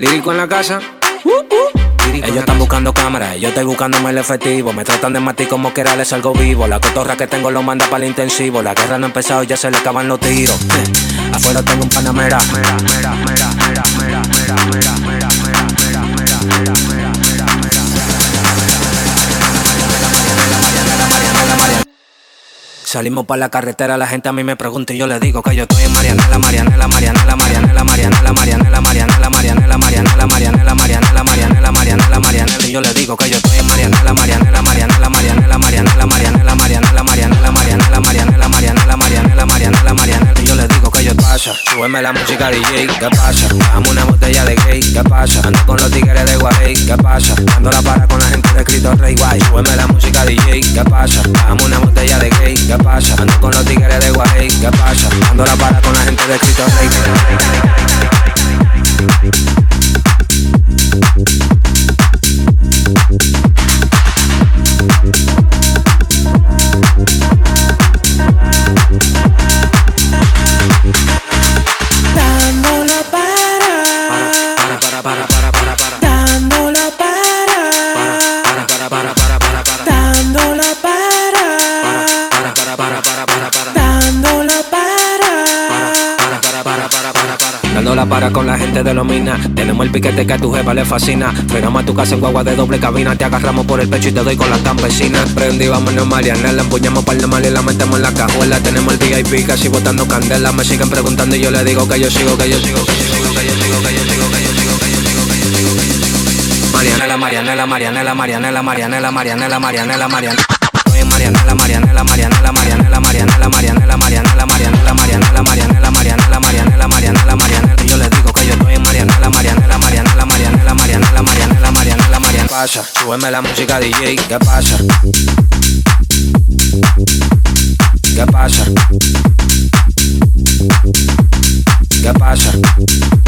Lírico en la casa. Ellos están buscando cámaras, yo estoy buscándome el efectivo. Me tratan de matar como quiera, les salgo vivo. La cotorra que tengo lo manda para el intensivo. La guerra no ha empezado, ya se le acaban los tiros. Afuera tengo un panamera. Salimos pa' la carretera, la gente a mí me pregunta y yo le digo que yo estoy en Marianela, Marianela, Marianela, Marianela, Marianela, Marianela, Marianela, Marianela, Marianela, Marianela, Marianela, Marianela, Marianela, Marianela, y yo le digo que yo estoy en Marianela, Marianela, Marianela, Marianela, Marianela, Marianela, Marianela, Marianela, Marianela, Marianela, Marianela, Marianela, Marianela, Marianela, y yo le digo que yo pasa, súbeme la música DJ, ¿qué pasa? Dame una botella de gay, ¿qué pasa? Ando con los tigres de Guay, ¿qué pasa? Dando la para con la gente de Cristo Rey Guay, súbeme la música DJ, ¿qué pasa? Dame una botella de gay, ¿qué pasa? Ando con los tigres de Guay, ¿qué pasa? Dando la para con la gente de Cristo Rey. Dándola para con la gente de los minas. Tenemos el piquete que a tu jefa le fascina. Frenamos a tu casa en guagua de doble cabina. Te agarramos por el pecho y te doy con las campesinas. Prendí, vámonos Marianela. Empuñamos par de mal y la metemos en la cajuela. Tenemos el VIP casi botando candela. Me siguen preguntando y yo le digo que yo sigo, que yo sigo, que yo sigo, que yo sigo, que yo sigo, que yo sigo, que yo sigo, que yo sigo, que yo sigo. Marianela, Marianela, Marianela, Marianela, Marianela, Marianela, Marianela, Marianela. Marianela, Marianela, Marianela, Marianela, Marianela, Marianela, Marianela, Marianela, Marianela, Marianela, Marianela, Marianela, Marianela, Marianela. Y yo les digo que yo estoy en Marianela, Marianela, Marianela, Marianela, Marianela, Marianela, Marianela, Marianela. Pasa, súbeme la música DJ, ¿qué pasa? ¿Qué pasa? ¿Qué pasa?